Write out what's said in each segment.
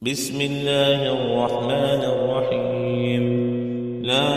بسم الله الرحمن الرحيم. لا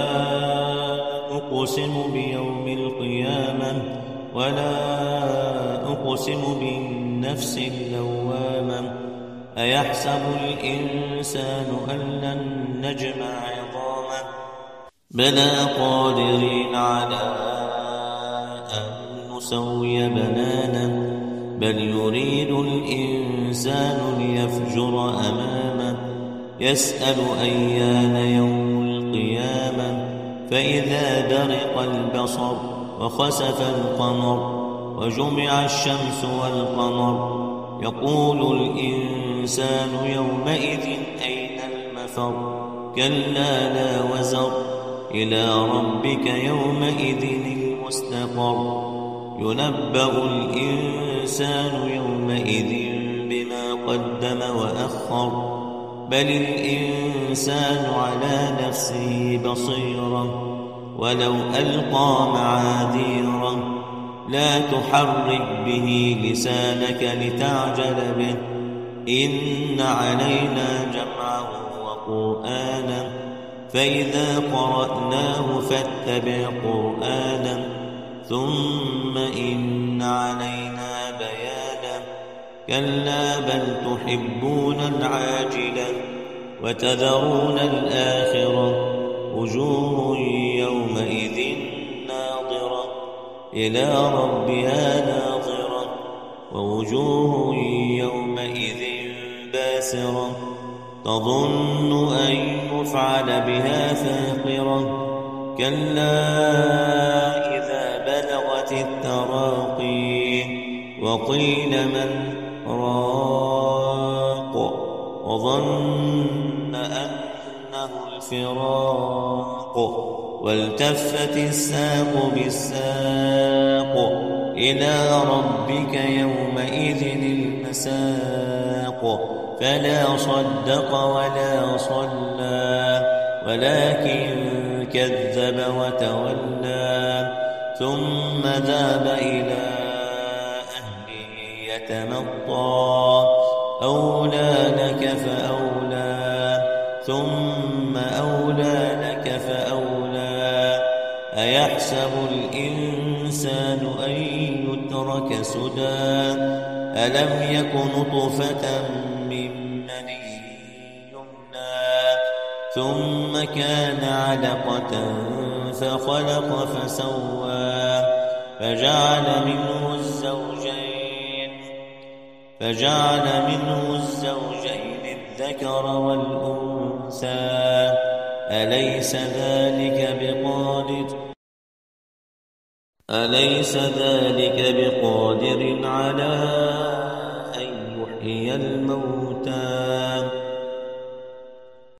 أقسم بيوم القيامة ولا أقسم بالنفس اللوامة. أيحسب الإنسان أن لن نجمع عظامه بلى قادرين على أن نسوي بنانه بل يريد الإنسان ليفجر أمامه يسأل أيان يوم القيامة فإذا برق البصر وخسف القمر وجمع الشمس والقمر يقول الإنسان يومئذ أين المفر كلا لا وزر إلى ربك يومئذ المستقر ينبأ الإنسان يومئذ بما قدم وأخر بل الإنسان على نفسه بصيرة ولو ألقى معاذيره لا تحرك به لسانك لتعجل به إن علينا جمعه وقرآنه فإذا قرأناه فاتبع قرآنه ثم إن علينا بيانه كلا بل تحبون العاجلة وتذرون الآخرة وجوه يومئذ ناظرة إلى ربها ناظرة ووجوه يومئذ باسرة تظن أن يفعل بها فاقرة كلا التراقي وقيل من راق وظن أنه الفراق والتفت الساق بالساق إلى ربك يومئذ المساق فلا صدق ولا صلى ولكن كذب وتولى ثم ذهب إلى أهله يتمطى أولى لك فأولى ثم أولى لك فأولى أيحسب الإنسان أن يترك سدى ألم يك نطفة من مني يمنى ثم كان علقة فخلق فسوى فجعل منه الزوجين الذكر والأنثى أليس ذلك بقادر على